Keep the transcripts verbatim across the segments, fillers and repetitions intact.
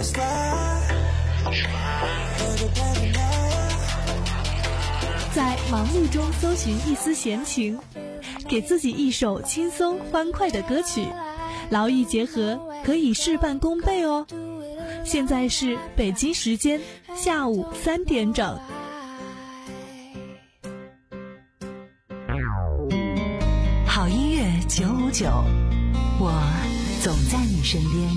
在忙碌中搜寻一丝闲情，给自己一首轻松欢快的歌曲，劳逸结合，可以事半功倍哦。现在是北京时间下午三点整。 好音乐九五九，我总在你身边。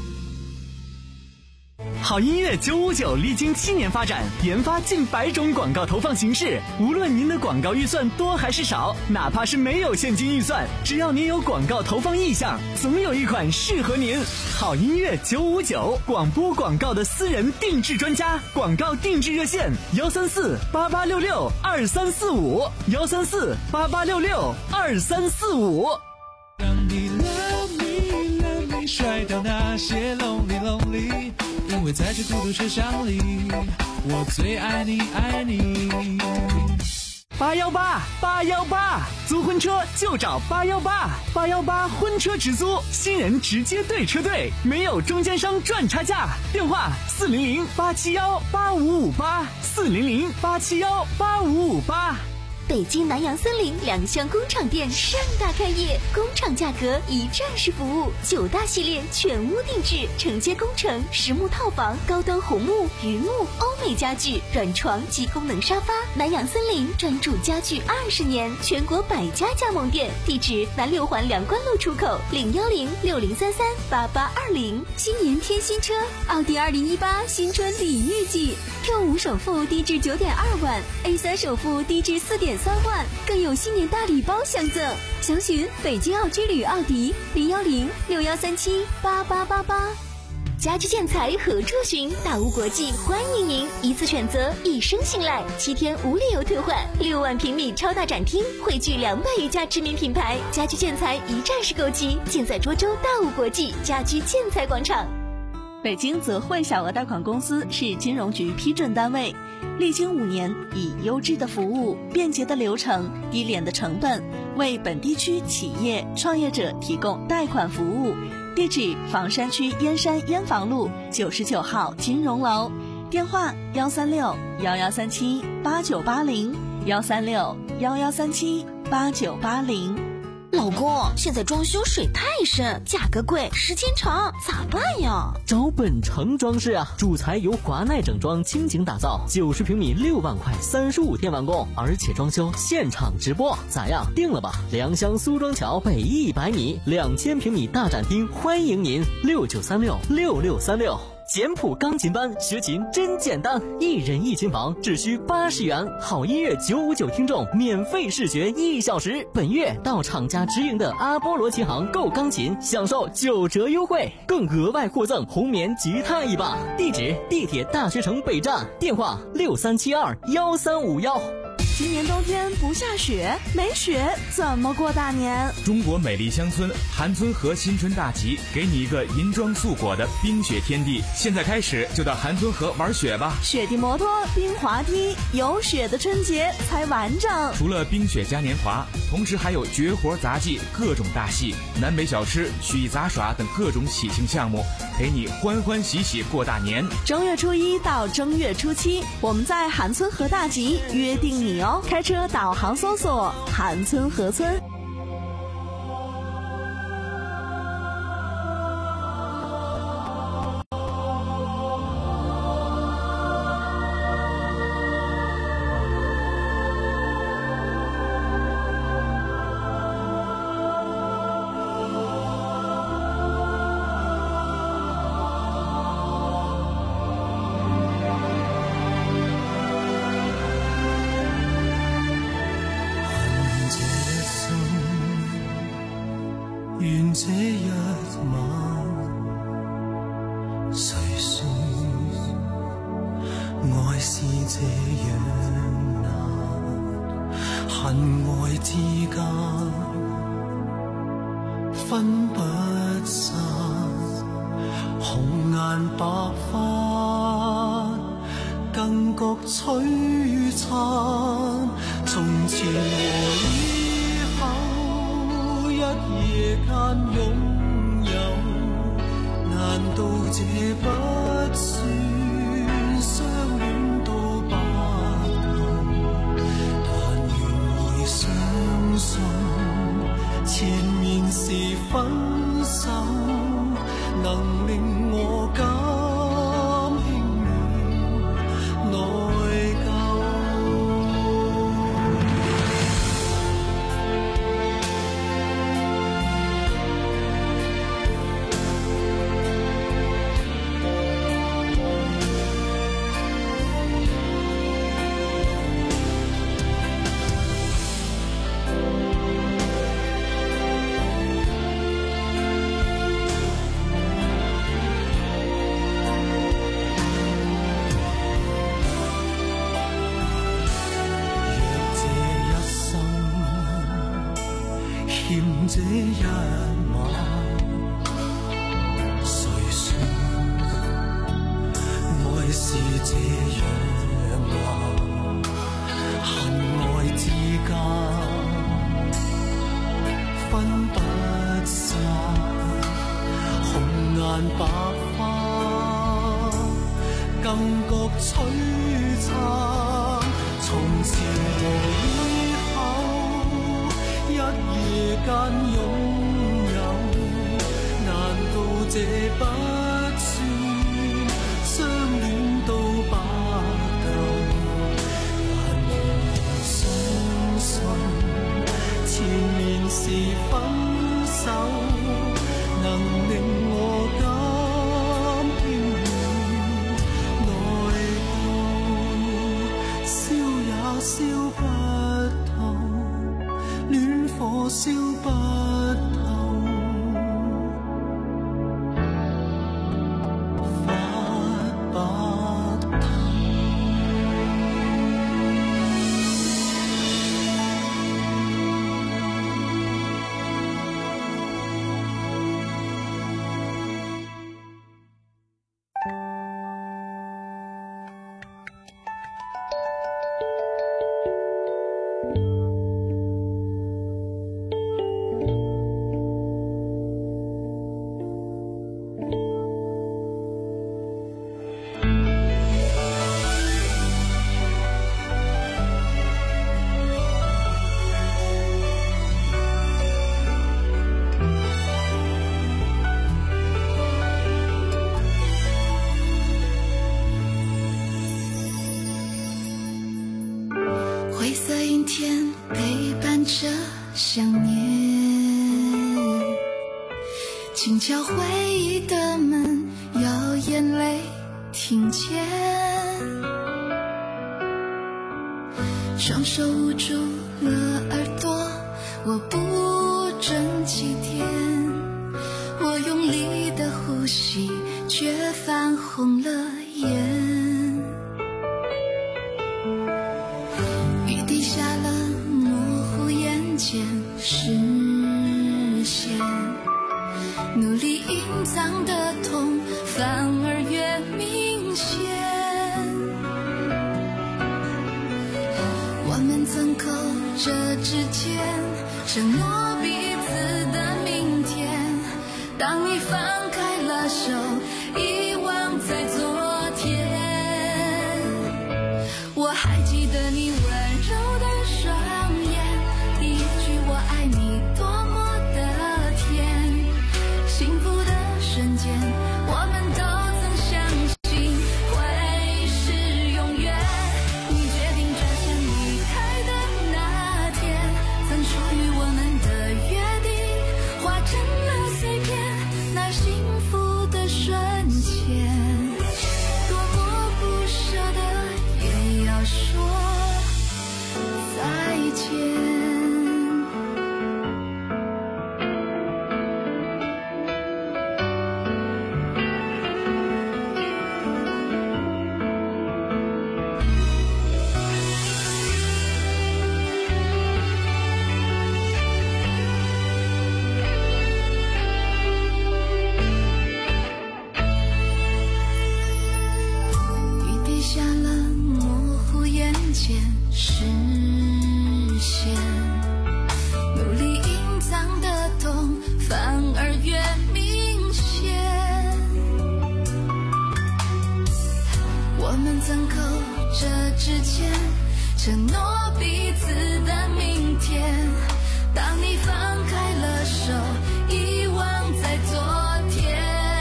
好音乐九五九历经七年发展，研发近百种广告投放形式。无论您的广告预算多还是少，哪怕是没有现金预算，只要您有广告投放意向，总有一款适合您。好音乐九五九，广播广告的私人定制专家，广告定制热线幺三四八八六六二三四五幺三四八八六六二三四五。 让你 love me love me 甩掉那些 lonely lonely， 因为在这孤独车厢里，我最爱你爱你。 八幺八八幺八，租婚车就找八幺八，八幺八婚车直租，新人直接对车队，没有中间商赚差价。电话四零零八七幺八五五八，四零零八七幺八五五八。 北京南洋森林两厢工厂店盛大开业，工厂价格一站式服务，九大系列全屋定制，承接工程、实木套房、高端红木、榆木、欧美家具、软床及功能沙发。南洋森林专注家具二十年，全国百家加盟店，地址南六环梁关路出口零幺零六零三三八八二零。新年添新车，奥迪二零一八新春礼遇季 ，Q 五首付低至九点二万 ，A 三首付低至四点三万，更有新年大礼包相赠。详询北京奥之旅奥迪零幺零六幺三七八八八八。家居建材何处寻？大屋国际欢迎您，一次选择，一生信赖，七天无理由退换，六万平米超大展厅，汇聚两百余家知名品牌，家居建材一站式购机，尽在涿州大屋国际家居建材广场。 北京泽汇小额贷款公司是金融局批准单位，历经五年，以优质的服务、便捷的流程、低廉的成本，为本地区企业创业者提供贷款服务。地址：房山区燕山燕房路九十九号金融楼，电话：幺三六幺幺三七八九八零幺三六幺幺三七八九八零。 老公，现在装修水太深，价格贵，时间长，咋办呀？ 找本城装饰啊，主材由华奈整装倾情打造，九十平米六万块，三十五天完工，而且装修现场直播，咋样？定了吧？良乡苏庄桥北一百米，两千平米大展厅，欢迎您，六九三六六六三六。简谱钢琴班学琴真简单，一人一琴房只需八十元，好音乐九五九听众免费试学一小时。本月到厂家直营的阿波罗琴行购钢琴，享受九折优惠，更额外获赠红棉吉他一把。地址：地铁大学城北站，电话六三七二幺三五幺。 今年冬天不下雪，没雪怎么过大年？ 中国美丽乡村韩村河新春大集，给你一个银装素裹的冰雪天地。现在开始就到韩村河玩雪吧！ 雪地摩托、冰滑梯，有雪的春节才完整。 除了冰雪嘉年华，同时还有绝活杂技、各种大戏、南北小吃、曲艺杂耍等各种喜庆项目，陪你欢欢喜喜过大年。 正月初一到正月初七，我们在韩村河大集约定你哦。开车导航搜索韩村河村。 願這一晚，誰說愛是這樣難？恨愛之間分不散，紅顏白髮更覺璀璨。從前和以後一夜間擁有，難道这不算相戀到白頭？但願會相信前面是分手，能令我減輕了內疚。這一晚，誰說愛是這樣啊？恨愛之間分不散，紅顏白髮更覺璀璨。從前無以後一夜間擁有，難道這不算相戀到白頭？但願相信前面是分手，能令我減輕了內疚。燒也燒不透，戀火燒不透，發不透。 灰色阴天陪伴着想念，轻敲回忆的门，要眼泪听见，双手捂住了耳朵，我不争气点，我用力的呼吸却泛红了眼。视线努力隐藏的痛反而越明显，我们曾扣着指尖承诺彼此的明天，当你放开了手遗忘在昨天，我还记得你温柔的双眼，第一句我爱你多么的甜，幸福的瞬间我们都曾相信会是永远，你决定转身离开的那天，曾属于我们的约定化成了碎片，那幸福的瞬间多么不舍得也要说再见。 之前，承诺彼此的明天。当你放开了手，遗忘在昨天。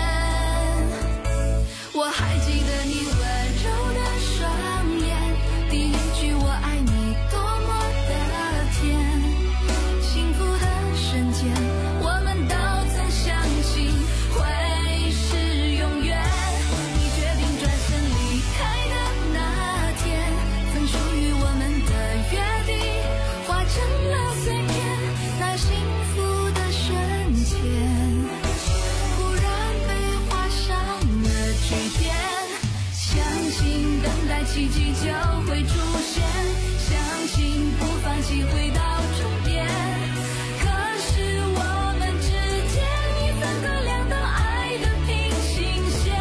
我还记得你温柔的双眼，第一句我爱你多么的甜。幸福的瞬间，我们都曾相信会是永远。你决定转身离开的那天，曾属于我们的约定化成了碎片。那幸福的瞬间，忽然被画上了句点。相信等待奇迹就会出现，相信不放弃回到终点。可是我们之间已分隔两道爱的平行线，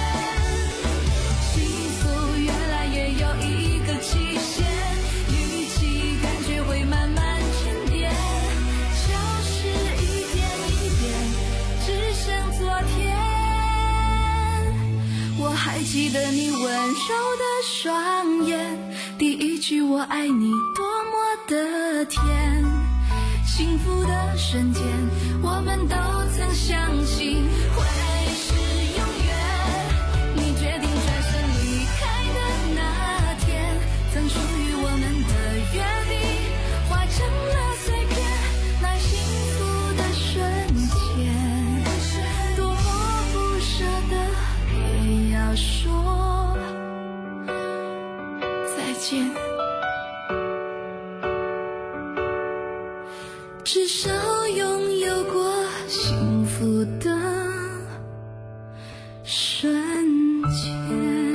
幸福原来也有一个期限，预期感觉会慢慢沉淀，消失一点一点，只剩昨天。我还记得你温柔的双眼，第一句我爱你多么的甜。幸福的瞬间，我们都曾相信会是永远。你决定转身离开的那天，曾属于我们的约定化成了碎片。那幸福的瞬间，多么不舍得也要说再见。至少拥有过幸福的瞬间。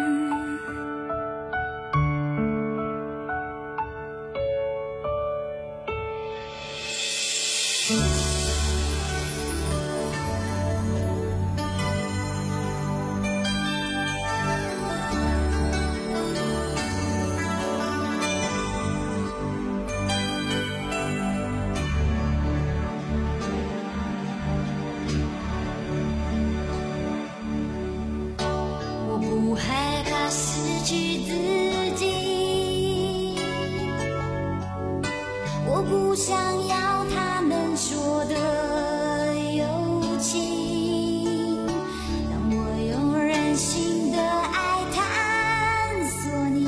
不害怕失去自己，我不想要他们说的友情。当我用任性的爱探索你，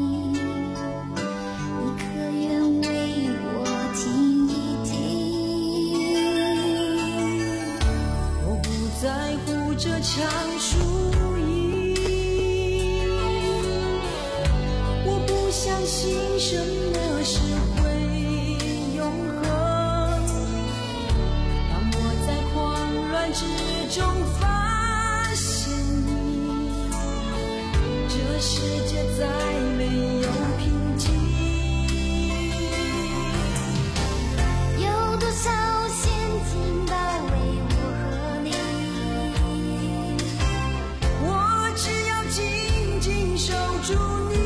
你可愿为我听一听？ 我不在乎这场输相信什么是会永恒。当我在狂乱之中发现你，这世界再没有平静。 有多少陷阱包围我和你， 我只要紧紧守住你。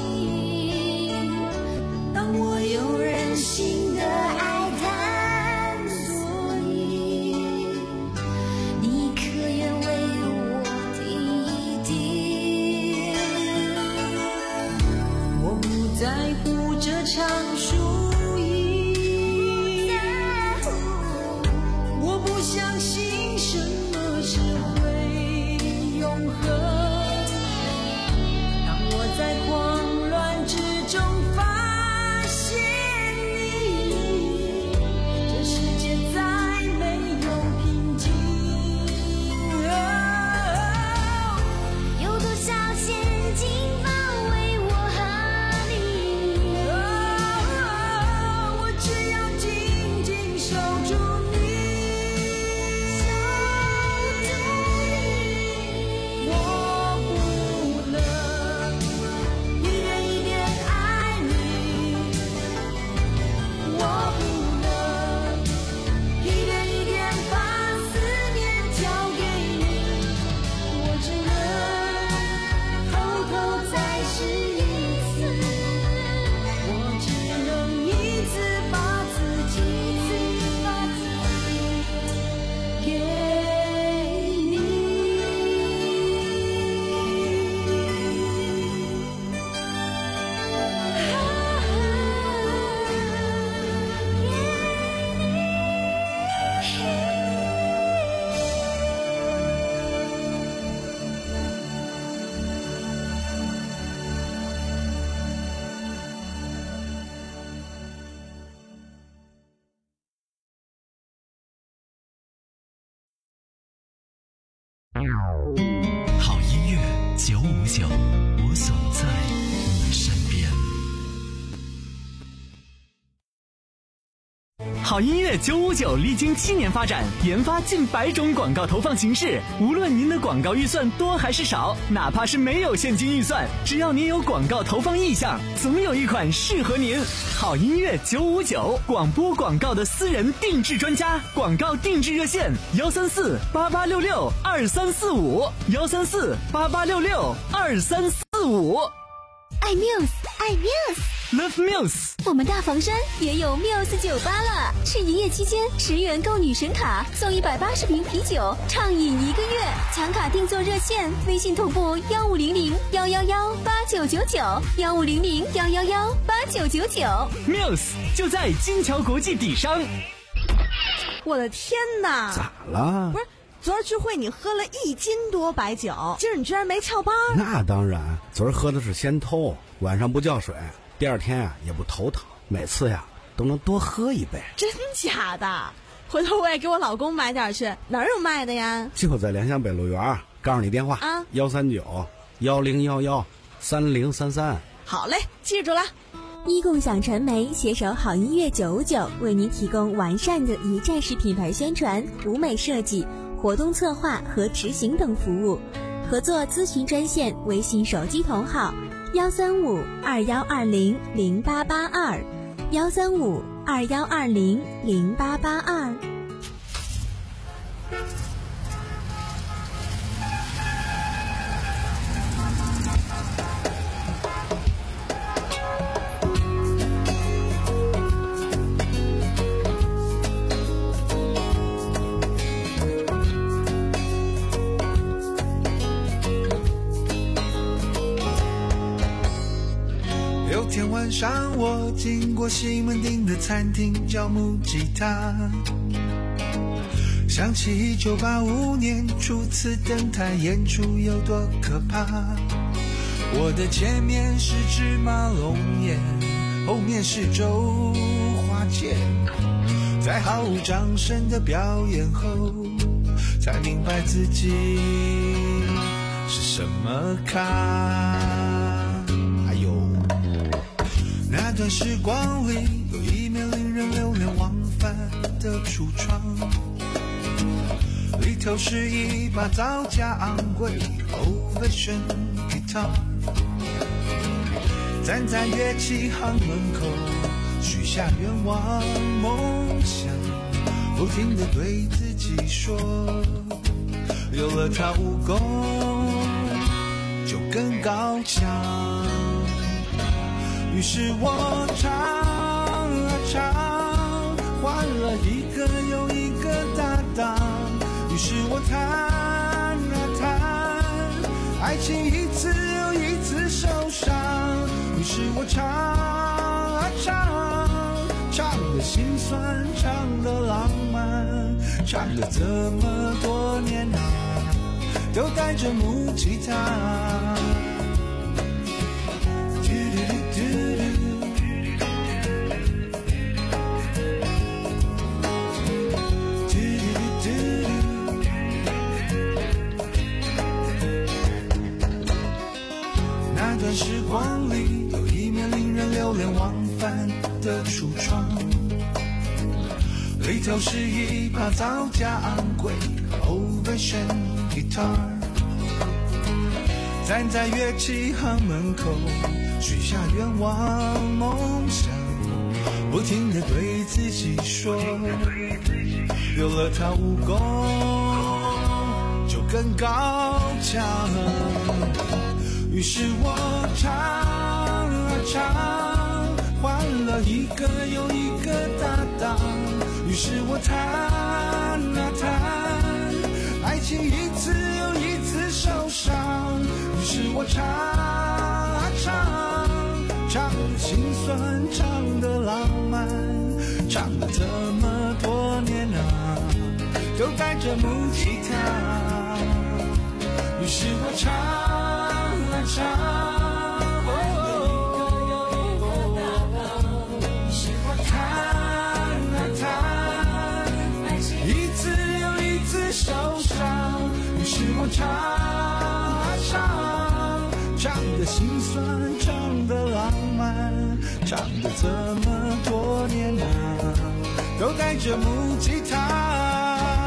当我用任性的爱探在乎这场输赢，我不相信什么是会永恒。当我在慌乱之中发现你，这世界再没有平静。 哦，有多少陷阱包围我和你？ 哦，我只要紧紧守住你，守住你，我不能一点一点爱你，我不能一点一点把思念交给你，我只能偷偷再试一次，我只能一次把自己把自己给你。 好音乐九五九，我总在你身边。 好音乐九五九历经七年发展，研发近百种广告投放形式。无论您的广告预算多还是少，哪怕是没有现金预算，只要您有广告投放意向，总有一款适合您。好音乐九五九，广播广告的私人定制专家，广告定制热线：幺三四八八六六二三四五，幺三四八八六六二三四五。 爱 Muse， 爱 Muse，Love Muse。 我们大房山也有 Muse 酒吧了，是营业期间十元购女神卡送一百八十瓶啤酒，畅饮一个月。抢卡订座热线：微信同步幺五零零幺幺幺八九九九，幺五零零幺幺幺八九九九。 Muse 就在金桥国际底商。 我的天哪！ 咋了？ 不是。昨儿聚会你喝了一斤多白酒，今儿你居然没翘班？ 那当然，昨儿喝的是先偷，晚上不叫水，第二天啊也不头疼，每次呀都能多喝一杯。 真假的？回头我也给我老公买点去，哪儿有卖的呀？ 就在联想北路园，告诉你电话啊， 幺三九幺零幺幺三零三三。 好嘞，记住了。 一共享传媒携手好音乐九五九，为您提供完善的一站式品牌宣传、舞美设计、活动策划和执行等服务。合作咨询专线：微信手机同号幺三五二幺二零零八八二，幺三五二幺二零零八八二。 天晚上我经过西门町的餐厅，叫木吉他，想起一九八五年初次登台演出有多可怕。我的前面是芝麻龙眼，后面是周华健，在毫无掌声的表演后，才明白自己是什么咖。那段时光里，有一面令人流连忘返的橱窗，里头是一把造价昂贵 old version guitar， 站在乐器行门口，许下愿望梦想，不停地对自己说，有了它武功就更高强。于是我唱啊唱，换了一个又一个搭档。于是我弹啊弹，爱情一次又一次受伤。于是是我唱啊唱，唱的心酸，唱的浪漫，唱了这么多年啊，都带着木吉他。那段时光里，有一面令人流连忘返的橱窗，里头是一把造价昂贵的 old version guitar， 站在乐器行门口，许下愿望梦想，不停地对自己说，有了它武功就更高强。于是我唱啊唱，换了一个又一个搭档。于是我弹啊弹，爱情一次又一次受伤。于是我唱啊唱，唱的心酸，唱的浪漫，唱了这么多年啊，都带着木吉他。于是我唱啊唱，哦哦哦，于是我弹啊弹，一次又一次受伤。于是我唱啊唱，唱的心酸，唱的浪漫，唱了这么多年啊，都带着木吉他。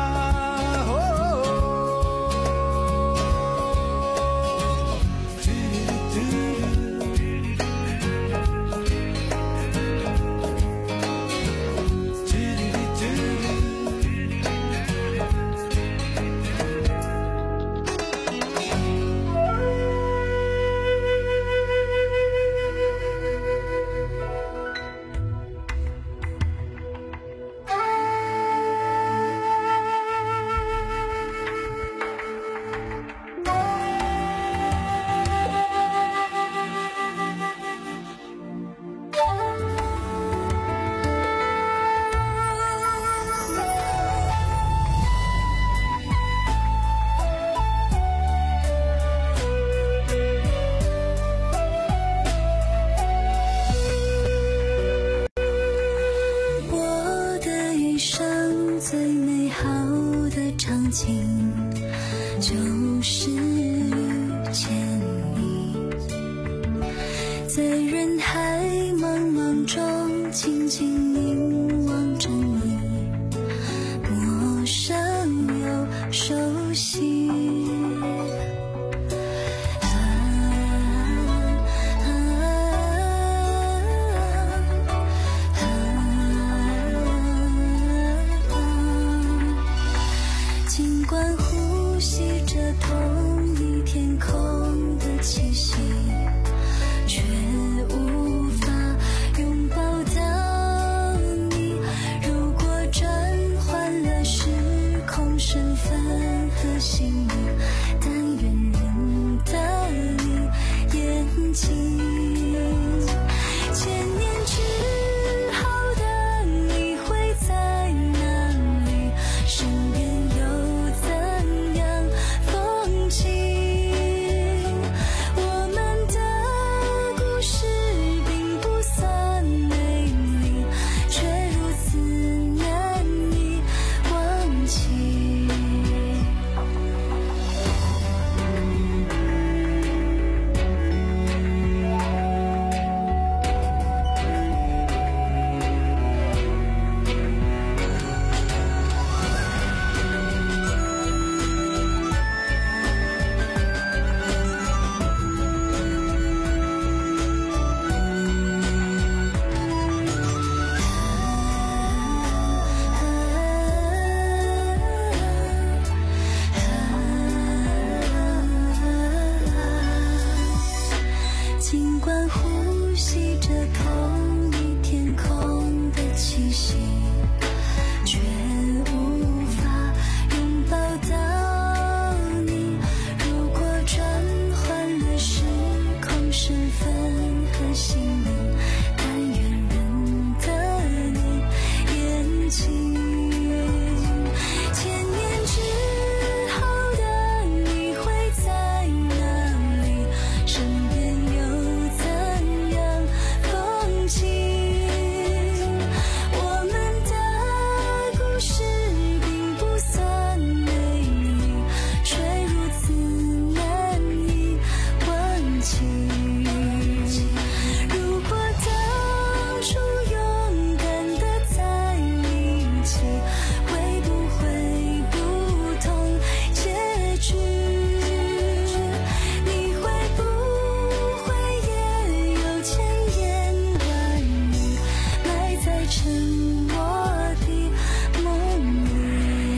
就是遇见你，在人海茫茫中静静凝望着你，陌生又熟悉。尽管呼吸着同一天空的气息，却无法拥抱到你。如果转换了时空身份和姓名，但愿认得你眼睛。千年之后的你会在哪里？身边尽管呼吸着同一天空的气息，却无法拥抱到你。如果转换了时空身份和看心里，看远人的你眼睛。千年之后的你会在哪里？身边有怎样风景？我们的故事并不算美丽，却如此难以忘记。如果当初勇敢的在一起，会不会不同结局？你会不会也有千言万语埋在沉默的梦里？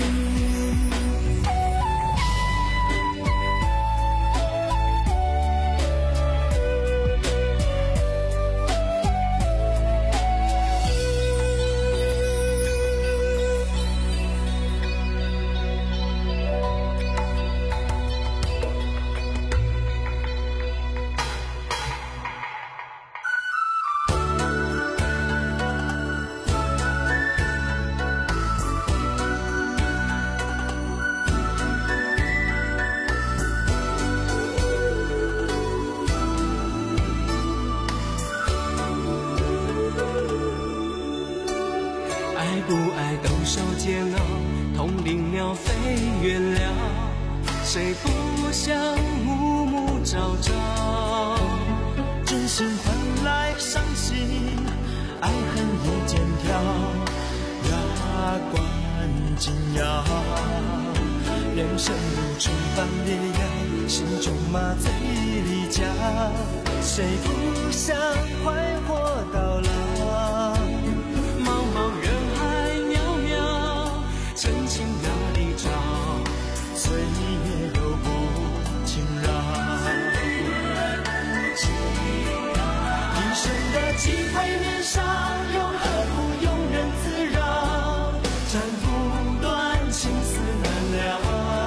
爱不爱都受煎熬，同林鸟飞远了，谁不想暮暮朝朝？真心换来伤心，爱恨一肩挑，牙关紧咬。人生如春般烈阳，心中麻醉离家，谁不想快活到老？茫茫人海渺渺，真情哪里找？岁月又不轻饶。一生的机会年少，又何苦庸人自扰？斩不断，情丝难了。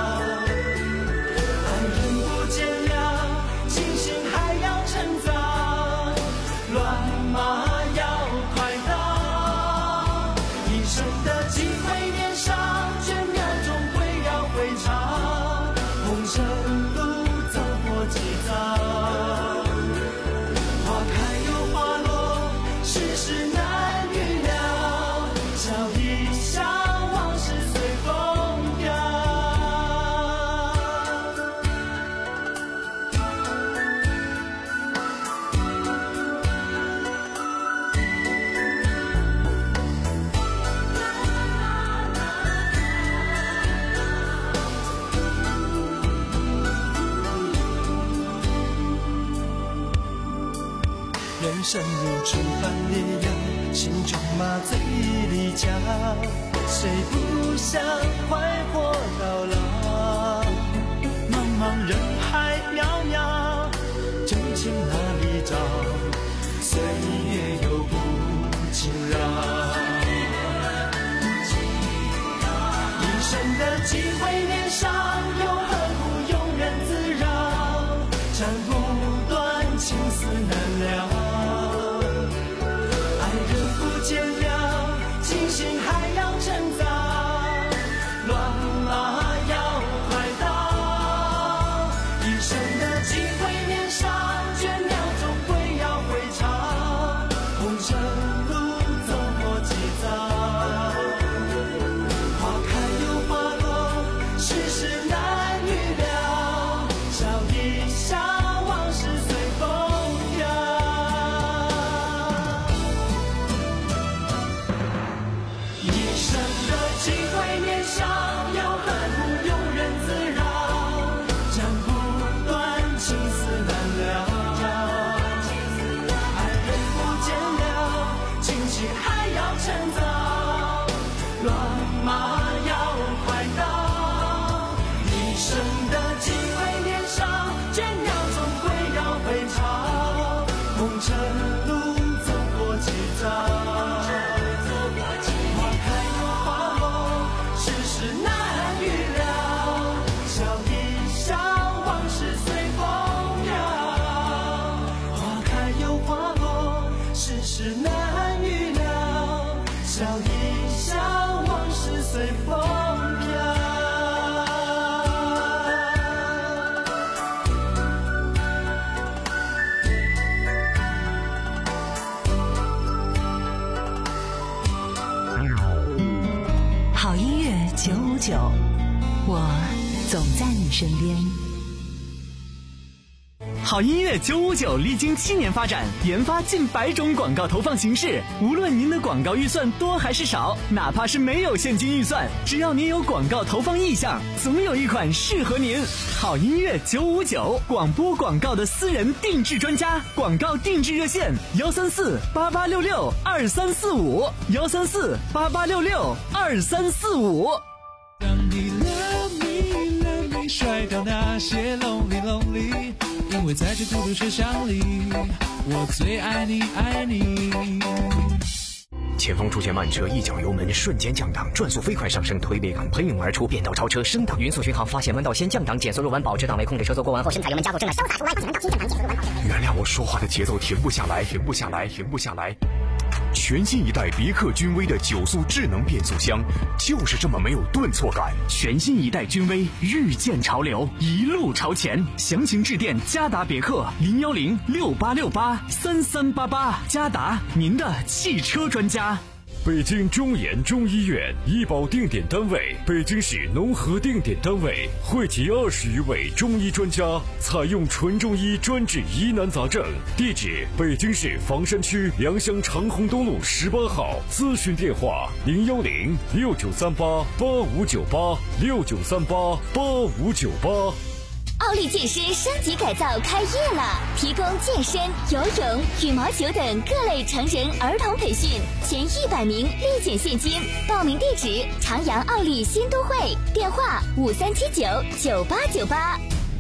爱人不见了，清醒还要趁早，乱马要快到。一生的机会年少，倦鸟终归要回巢。红尘路走过几遭，花开又花落，世事难预料。笑一笑，往事随风飘。人生如春般烈阳，心中麻醉离家，谁不想快活到老？茫茫人海渺渺，真情哪里找？岁月又不轻饶。一生的机会年少，又何苦庸人自扰？斩不断，情丝难了。爱人不见了，清醒还要趁早，乱马要快到。一生的机会年少，倦鸟终归要回巢。红尘路走过几遭，花开又花落，世事难预料。笑一笑，往事随风飘。一生的机会年少，又何苦庸人自扰？斩不断，情丝难了。爱人不见了，清醒还要趁早，乱马要快到。一生的机会年少，倦鸟终归要回巢。红尘路走过几遭。花九，我总在你身边。 好音乐九五九历经七年发展，研发近百种广告投放形式。无论您的广告预算多还是少，哪怕是没有现金预算，只要您有广告投放意向，总有一款适合您。好音乐九五九，广播广告的私人定制专家，广告定制热线幺三四八八六六二三四五幺三四八八六六二三四五。 让你 love me love me 甩掉那些 lonely lonely， 因为在这孤独车厢里，我最爱你爱你。 前方出现慢车，一脚油门瞬间降档，转速飞快上升，推背感喷涌而出，变道超车升档，匀速巡航，发现弯道先降档，减速入弯，保持档位，控制车速过弯后，深踩油门加速，正在潇洒出弯，减档新降档，减速入弯，保持。原谅我说话的节奏停不下来，停不下来，停不下来。全新一代别克君威的九速智能变速箱，就是这么没有顿挫感。全新一代君威日渐潮流，一路朝前。详情致电嘉达别克零幺零六八六八三三八八，嘉达您的汽车专家。 北京中研中医院医保定点单位，北京市农合定点单位，汇集二十余位中医专家，采用纯中医专治疑难杂症。地址：北京市房山区良乡长虹东路十八号。咨询电话：零幺零六九三八八五九八六九三八八五九八。 奥利健身升级改造开业了，提供健身、游泳、羽毛球等各类成人、儿童培训，前一百名立减现金。报名地址：长阳奥利新都会，电话五三七九九八九八。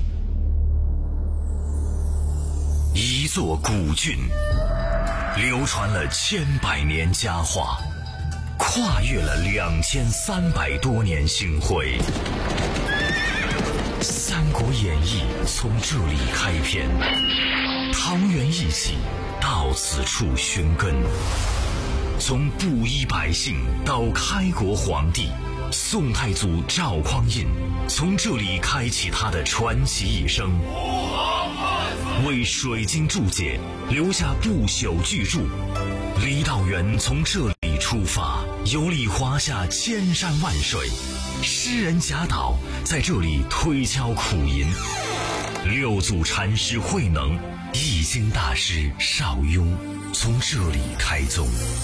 一座古郡，流传了千百年佳话，跨越了两千三百多年星辉。《三国演义》从这里开篇，桃园义气到此处寻根。从布衣百姓到开国皇帝，宋太祖赵匡胤从这里开启他的传奇一生，为水晶注解留下不朽巨著。郦道元从这里出发，游历华夏千山万水。诗人贾岛在这里推敲苦吟，六祖禅师慧能、易经大师邵雍从这里开宗。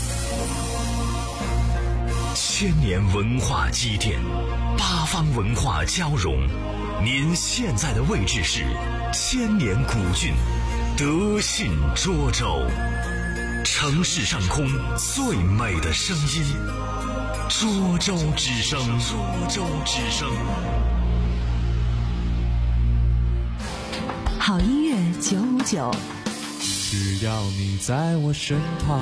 千年文化积淀，八方文化交融。您现在的位置是千年古郡德信涿州，城市上空最美的声音。涿州之声，涿州之声。 好音乐九五九， 只要你在我身旁。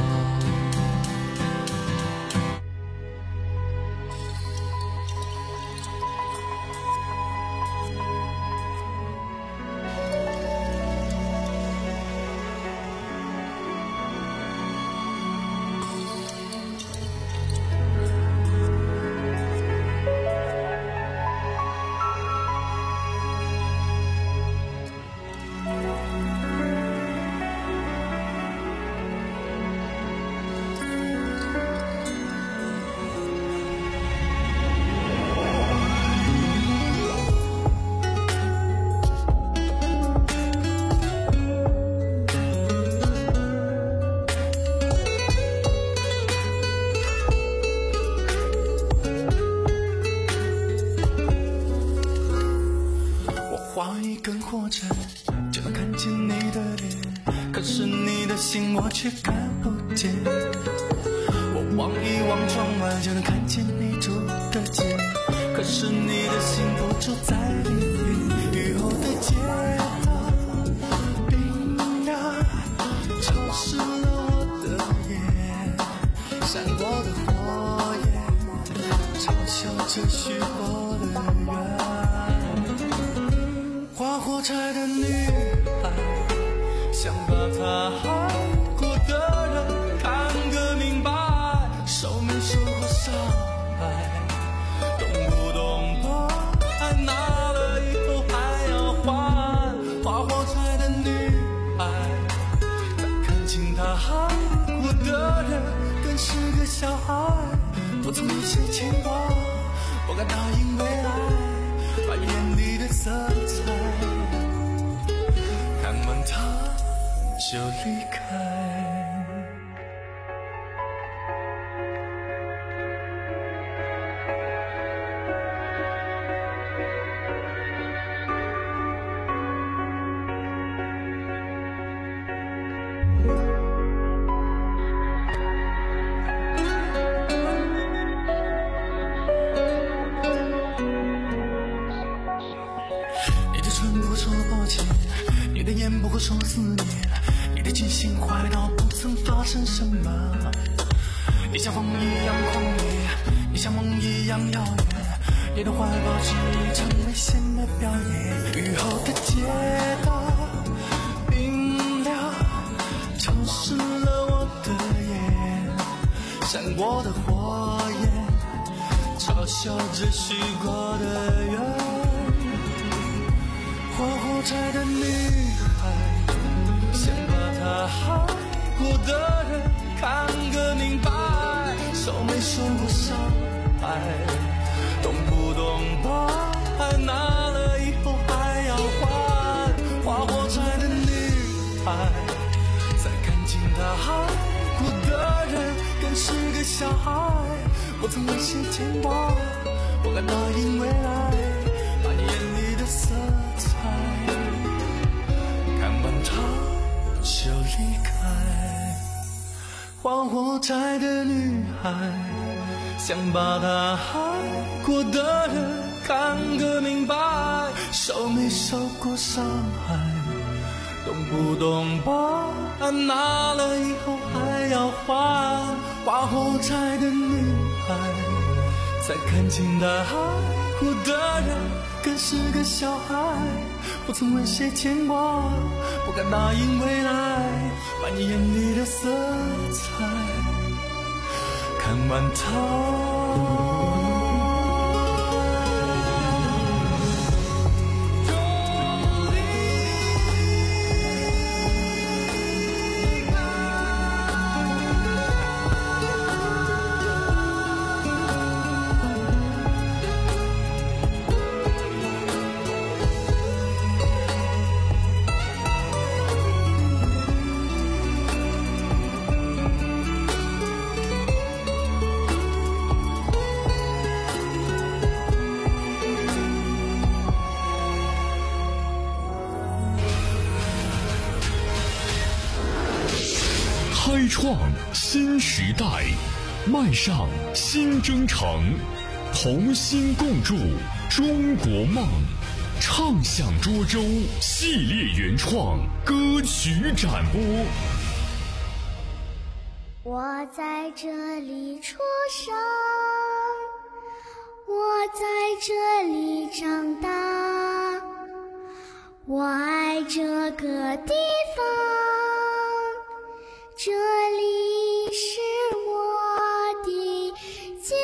一根火柴就能看见你的脸，可是你的心我却看不见。我望一望窗外就能看见你住的街，可是你的心不住在里面。雨后的街道冰凉，潮湿了我的眼，闪过的火焰嘲笑着虚构的缘。划火柴的女孩，想把她爱过的人看个明白，受没受过伤害，懂不懂得爱拿了以后还要还。划火柴的女孩，在看清她爱过的人更是个小孩，不曾有些牵挂， 不敢答应未来，把眼里的色彩看完它就离开。你的眼不过说思念，你的记性坏到不曾发生什么。你像风一样狂野，你像梦一样遥远，你的怀抱是一场危险的表演。雨后的街道冰凉，潮湿了我的眼，闪过的火焰嘲笑着许过的愿。花火柴的女孩，想把她爱过的人看个明白，受没受过伤害，懂不懂把爱拿了以后还要还。花火柴的女孩，才看清她爱过的人更是个小孩，不曾为谁牵挂，不敢答应未来，把你眼里的色彩看完它就离开。花火柴的女孩，想把她爱过的人看个明白，受没受过伤害，懂不懂把爱拿了以后还要还。花火柴的女孩，才看清她爱过的人更是个小孩，不曾为谁牵挂，不敢答应未来，把你眼里的色彩看完它开创新时代，迈上新征程，同心共筑中国梦。畅享涿州系列原创歌曲展播。 我在这里出生，我在这里长大，我爱这个地方，这里是我的家。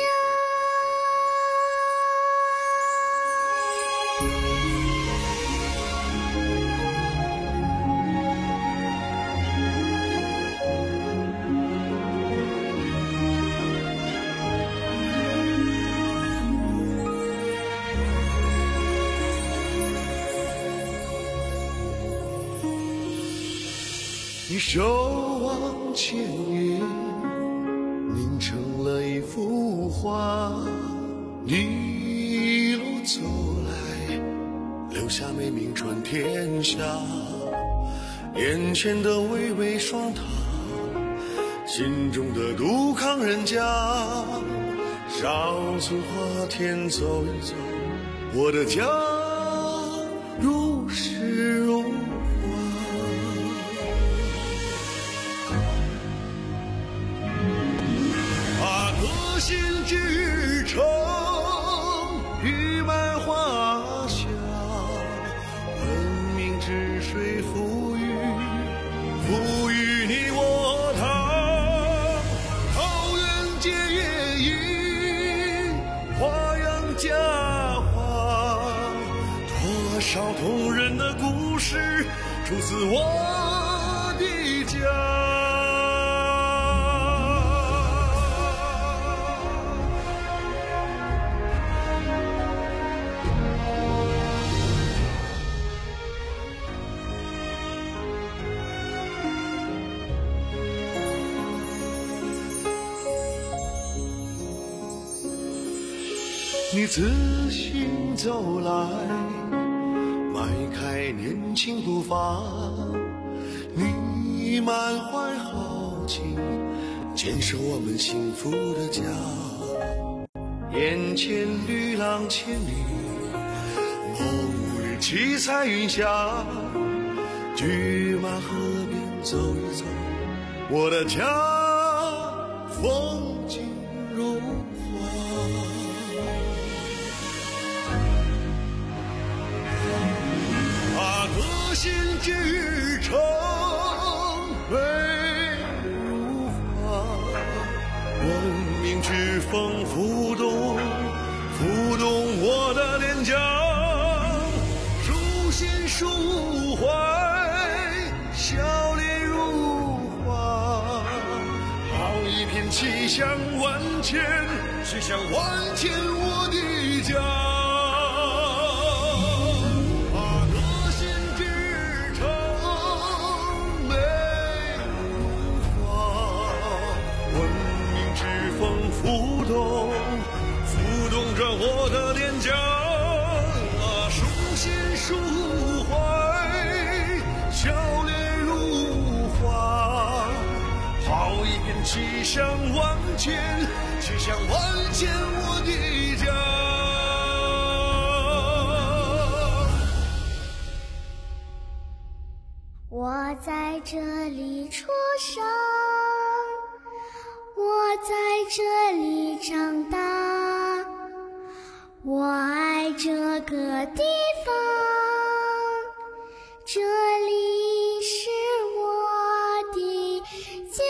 你守望千年，凝成了一幅画。你一路走来，留下美名传天下。眼前的巍巍双塔，心中的杜康人家。少村花田走一走，我的家如诗如心之城，玉麦花香，文明之水赋予，赋予你我他。桃源结夜莺，花样佳话，多少动人的故事出自我的家。 你自行走来，迈开年轻步伐，你满怀豪情，坚守我们幸福的家。眼前绿浪千里，某日七彩云下，驹马河边走一走，我的家风景如画，歌心之城美如画，文明之风浮动浮动我的脸颊，书信抒怀，笑脸如花，好一片气象万千，气象万千我的家。浮动，浮动着我的脸颊，啊，书信抒怀，笑脸如花，好一片气象万千，气象万千我的家。 我在这里出生，我在这里长大，我爱这个地方，这里是我的家。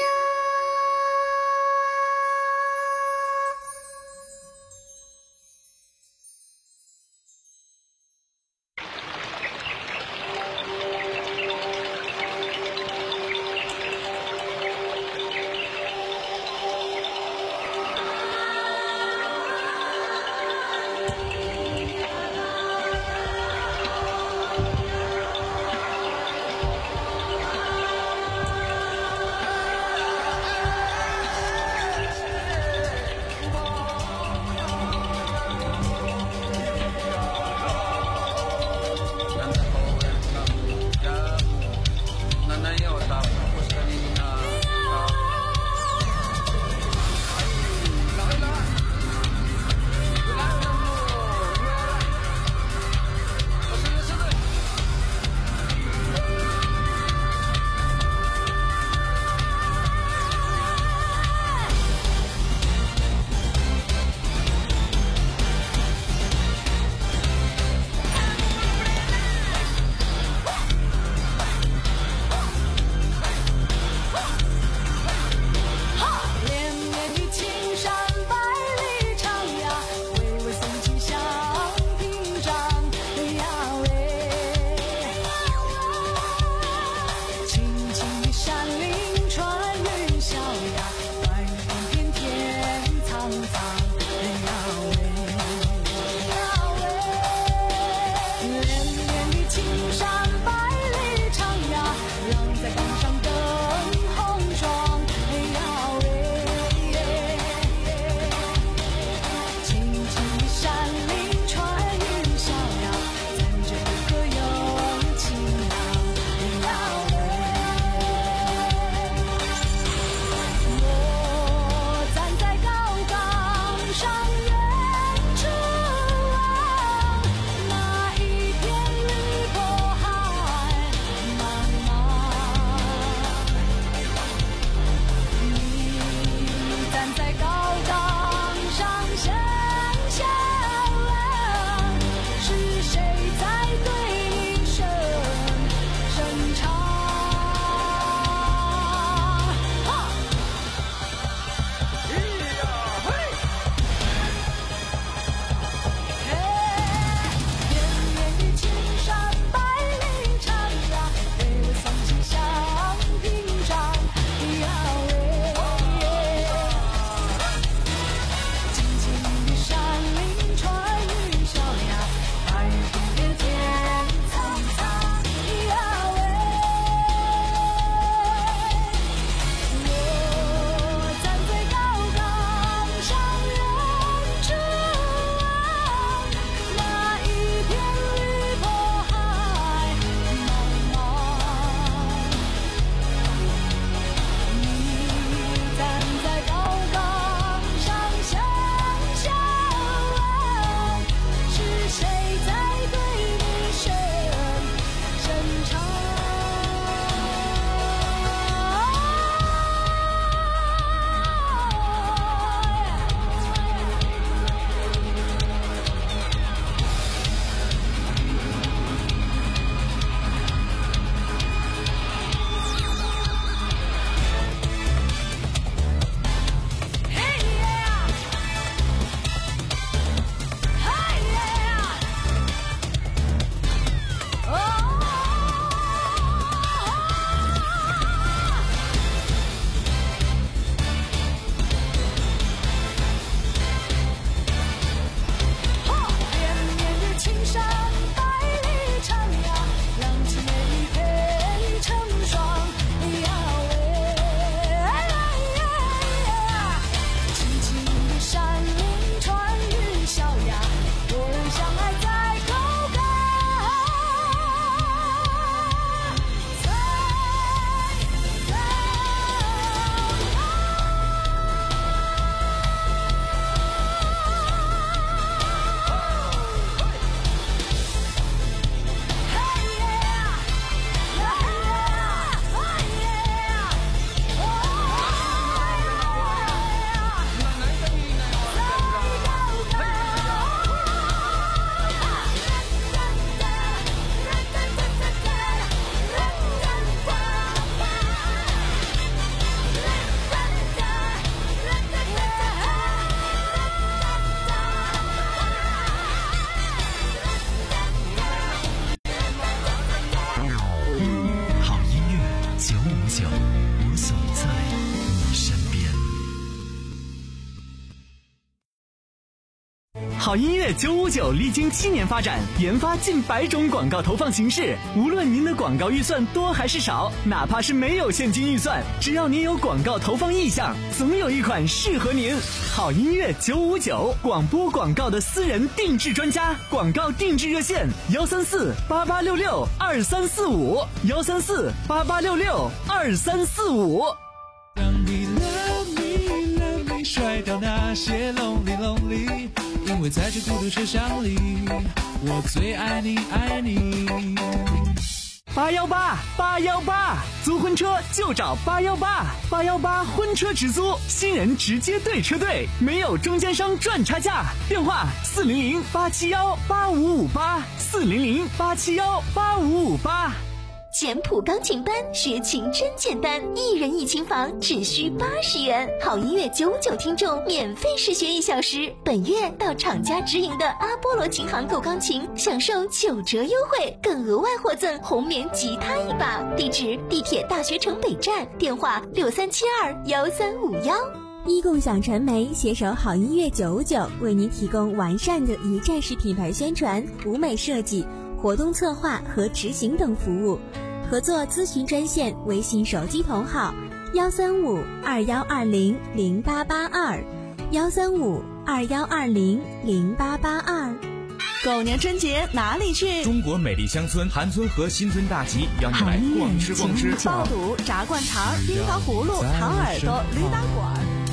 好音乐九五九历经七年发展，研发近百种广告投放形式。无论您的广告预算多还是少，哪怕是没有现金预算，只要您有广告投放意向，总有一款适合您。好音乐九五九，广播广告的私人定制专家，广告定制热线：幺三四八八六六二三四五，幺三四八八六六二三四五。 让你 love me love me 甩掉那些 lonely lonely， 因为在这孤独车厢里，我最爱你爱你。 八幺八八幺八，租婚车就找八幺八，八幺八婚车直租，新人直接对车队，没有中间商赚差价。电话四零零八七幺八五五八，四零零八七幺八五五八。 简谱钢琴班学琴真简单，一人一琴房只需八十元。好音乐九五九听众免费试学一小时，本月到厂家直营的阿波罗琴行购钢琴，享受九折优惠，更额外获赠红棉吉他一把。地址：地铁大学城北站，电话六三七二幺三五幺。 一共享传媒携手好音乐九五九，为您提供完善的一站式品牌宣传、舞美设计、活动策划和执行等服务。合作咨询专线：微信手机同号幺三五二幺二零零八八二，幺三五二幺二零零八八二。 狗年春节哪里去？ 中国美丽乡村韩村和新村大集邀你来逛吃逛吃， 爆肚、炸灌肠、冰糖葫芦、糖耳朵、驴打滚。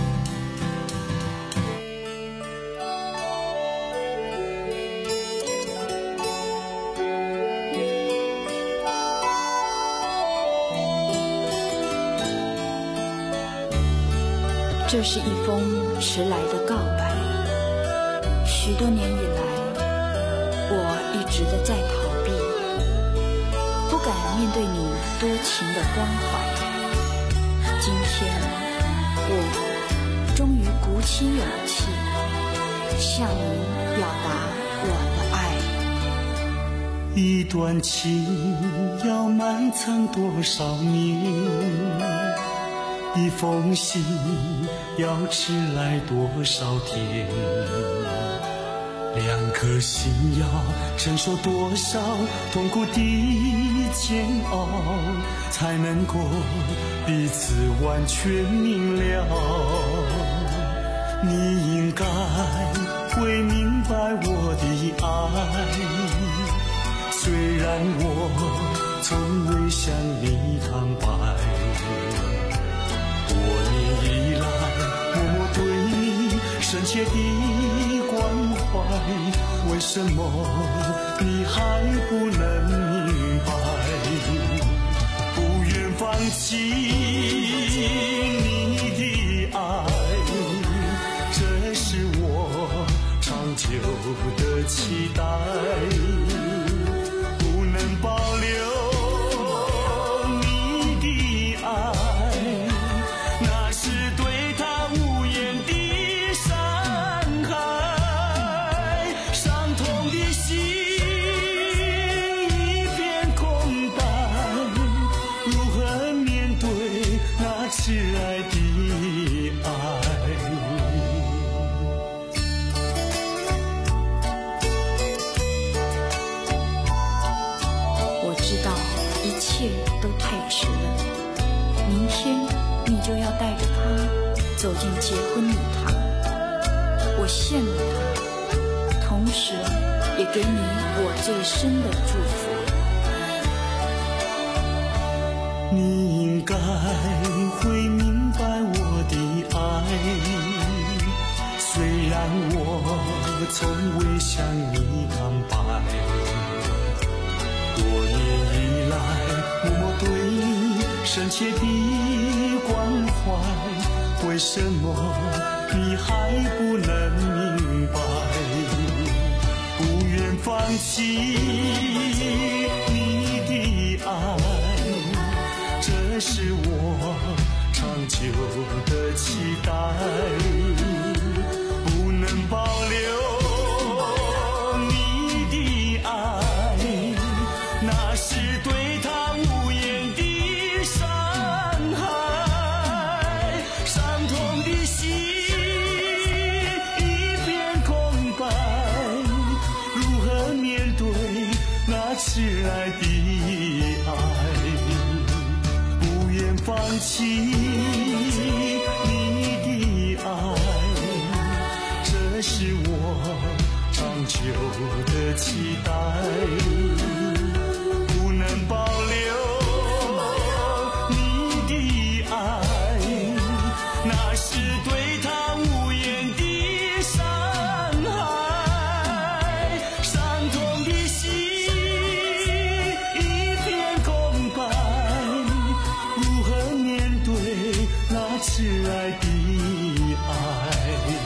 这是一封迟来的告白。许多年以来，我一直的在逃避，不敢面对你多情的关怀。今天，我终于鼓起勇气，向你表达我的爱。 一段情要埋藏多少年？一封信要迟来多少天？两颗心要承受多少痛苦的煎熬，才能够彼此完全明了？你应该会明白我的爱，虽然我从未向你坦白。多年以来，默默对你深切的关怀，为什么你还不能明白？不愿放弃你的爱，这是我长久的期待，不能保留挚爱的爱。 我知道一切都太迟了，明天你就要带着他走进结婚礼堂，我羡慕他，同时也给你我最深的祝福。 你应该会明白我的爱，虽然我从未向你坦白。多年以来，默默对你深切的关怀，为什么你还不能明白？不愿放弃你的爱，这是我长久的期待，不能保留你的爱，那是对他无言的伤害，伤痛的心一片空白， 起你的爱，这是我长久的期待，不能保留你的爱，那是对他无言的伤害，伤痛的心一片空白，如何面对那挚爱的爱？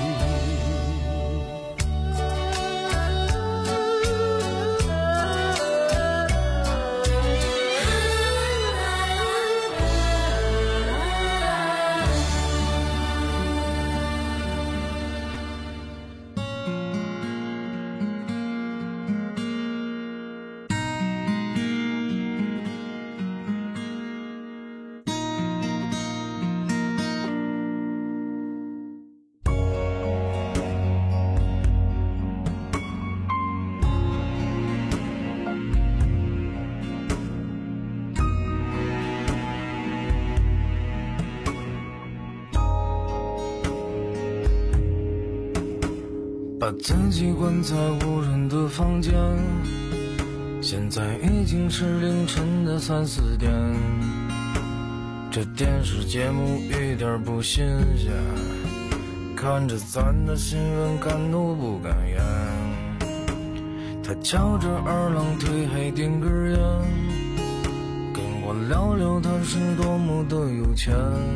把自己关在无人的房间，现在已经是凌晨的三四点，这电视节目一点不新鲜，看着咱的新闻敢怒不敢言，他翘着二郎腿还点根烟，跟我聊聊他是多么的有钱，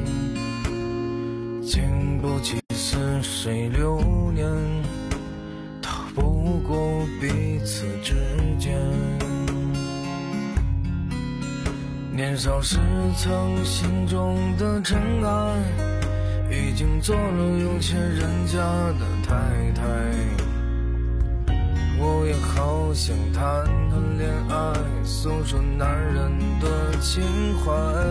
经不起似水流年，不过彼此之间，年少时曾心中的尘埃，已经做了有钱人家的太太。我也好想谈谈恋爱，诉说男人的情怀。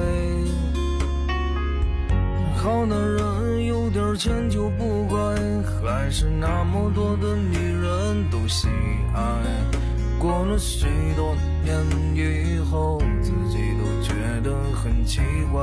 好男人有点钱就不乖，还是那么多的女人都喜爱。过了许多年以后，自己都觉得很奇怪。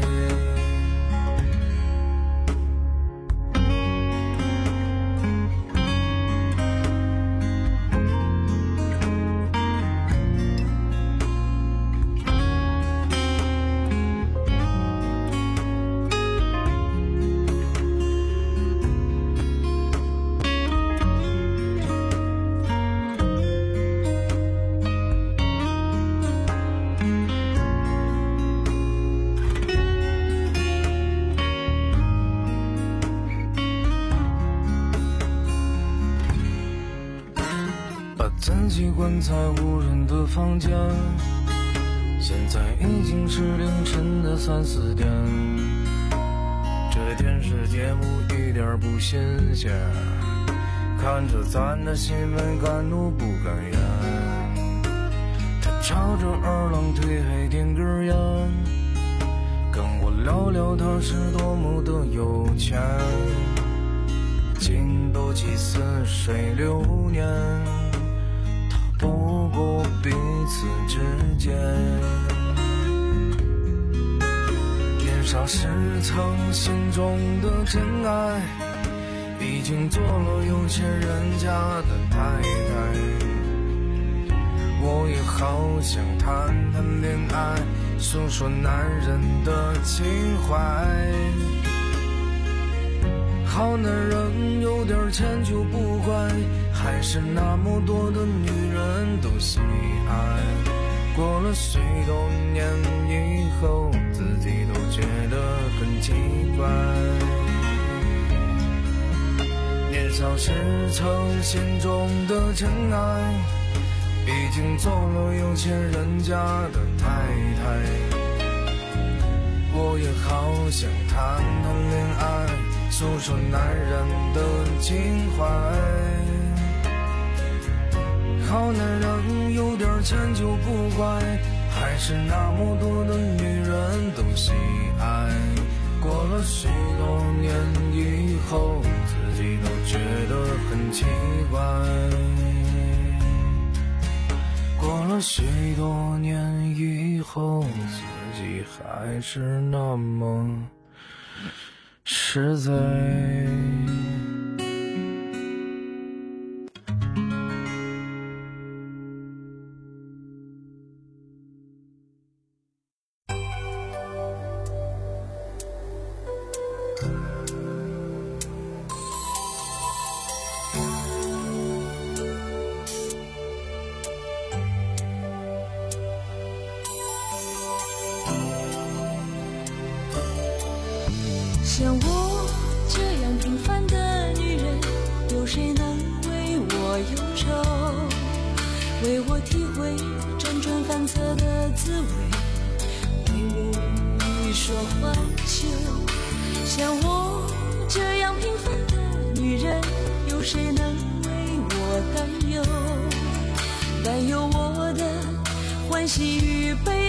自己关在无人的房间，现在已经是凌晨的三四点，这电视节目一点不新鲜，看着咱的新闻敢怒不敢言，他翘着二郎腿还点根烟，跟我聊聊他是多么的有钱，经不起似水流年，不过彼此之间，年少时曾心中的真爱，已经做了有钱人家的太太。我也好想谈谈恋爱，诉说男人的情怀。好男人有点钱就不乖，还是那么多的女人都喜爱。过了许多年以后，自己都觉得很奇怪。年少时曾心中的真爱，已经做了有钱人家的太太。我也好想谈谈恋爱，诉说男人的情怀。好男人有点钱就不乖，还是那么多的女人都喜爱。过了许多年以后，自己都觉得很奇怪。过了许多年以后，自己还是那么实在。 像我这样平凡的女人，有谁能为我忧愁，为我体会辗转反侧的滋味，为我一说还休。像我这样平凡的女人，有谁能为我担忧，担忧我的欢喜与悲